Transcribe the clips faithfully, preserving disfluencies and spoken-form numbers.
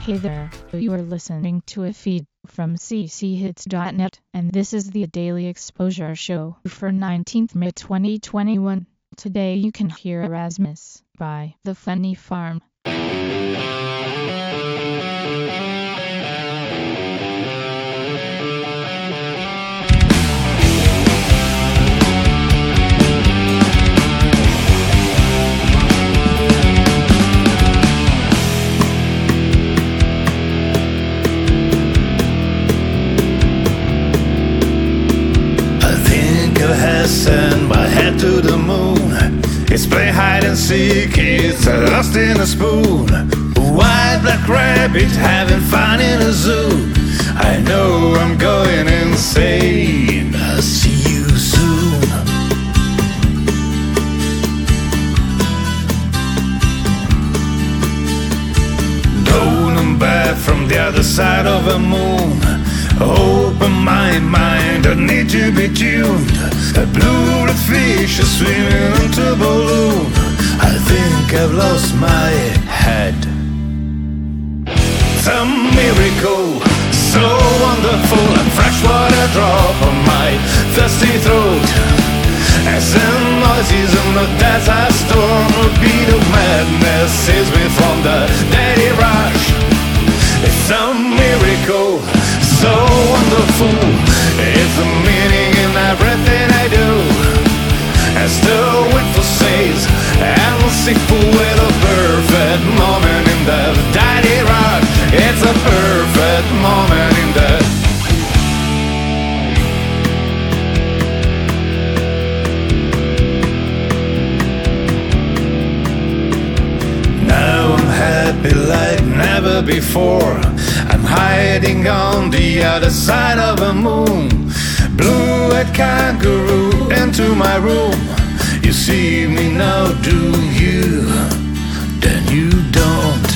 Hey there, you are listening to a feed from c c hits dot net, and this is the Daily Exposure Show for nineteenth May twenty twenty-one. Today you can hear Erasmus by The Funny Farm. Send my head to the moon. It's play hide and seek, it's lost in a spoon. White black rabbit having fun in a zoo. I know I'm going insane. I'll see you soon. Down and back from the other side of the moon. Open my mind, I need to be tuned. A blue fish is swimming into a balloon. I think I've lost my head. It's a miracle, so wonderful. A freshwater drop on my thirsty throat. As the noises in the desert storm, a beat of madness saves me from the daily rush. It's a miracle, so wonderful. It's the meaning in everything I do. As the wind says, I'm seeking with a perfect moment in the daddy rock. It's a perfect moment in the Now I'm happy like never before. I'm hiding on the other side of the moon. Blue-eyed kangaroo into my room. You see me now, do you? Then you don't.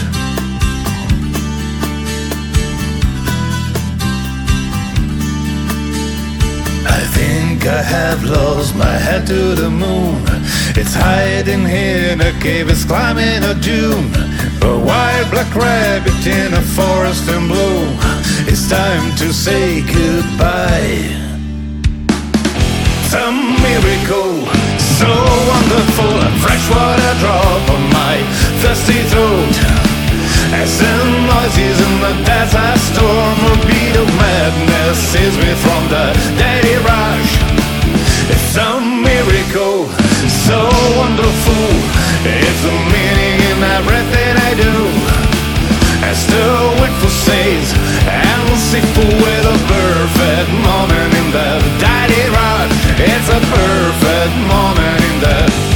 I think I have lost my head to the moon. It's hiding here in a cave, it's climbing a dune. A wild black rabbit in a forest in bloom. It's time to say goodbye. It's a miracle, so wonderful. A freshwater drop on my thirsty throat. As the noises in the desert storm, a beat of madness saves me from the daily rush. It's a miracle, so wonderful. It's the meaning in everything I do. As the wind says, I'm seeking with a perfect moment in the daddy rock. It's a perfect moment in the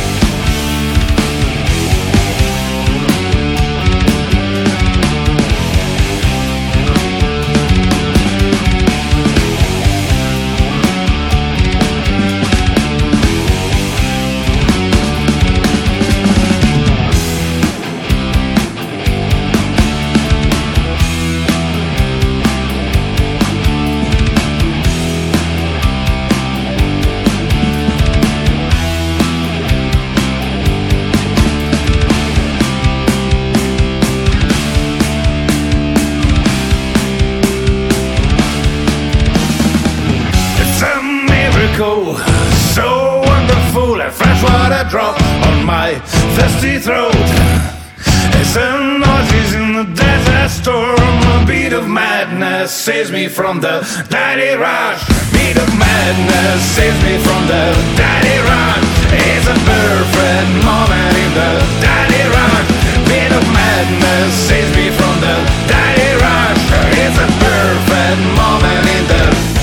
so wonderful, a freshwater drop on my thirsty throat. As the noises in the desert storm, a beat of madness saves me from the daddy rush. Beat of madness saves me from the daddy rush. It's a perfect moment in the daddy rush. Beat of madness saves me from the daddy rush. It's a perfect moment in the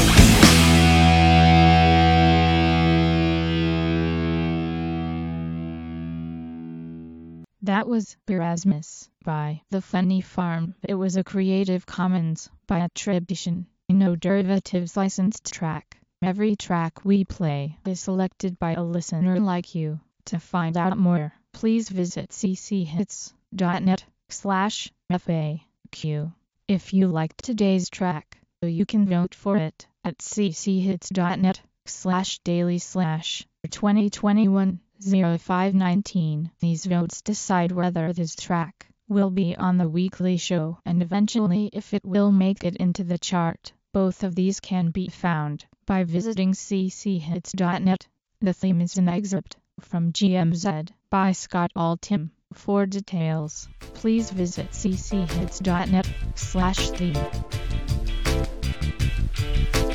That was Erasmus by The Funny Farm. It was a Creative Commons by attribution, no derivatives licensed track. Every track we play is selected by a listener like you. To find out more, please visit c c hits dot net slash F A Q. If you liked today's track, you can vote for it at c c hits dot net slash daily slash twenty twenty-one oh five nineteen. These votes decide whether this track will be on the weekly show, and eventually if it will make it into the chart. Both of these can be found by visiting c c hits dot net. The theme is an excerpt from G M Z by Scott Altham. For details, please visit c c hits dot net slash theme.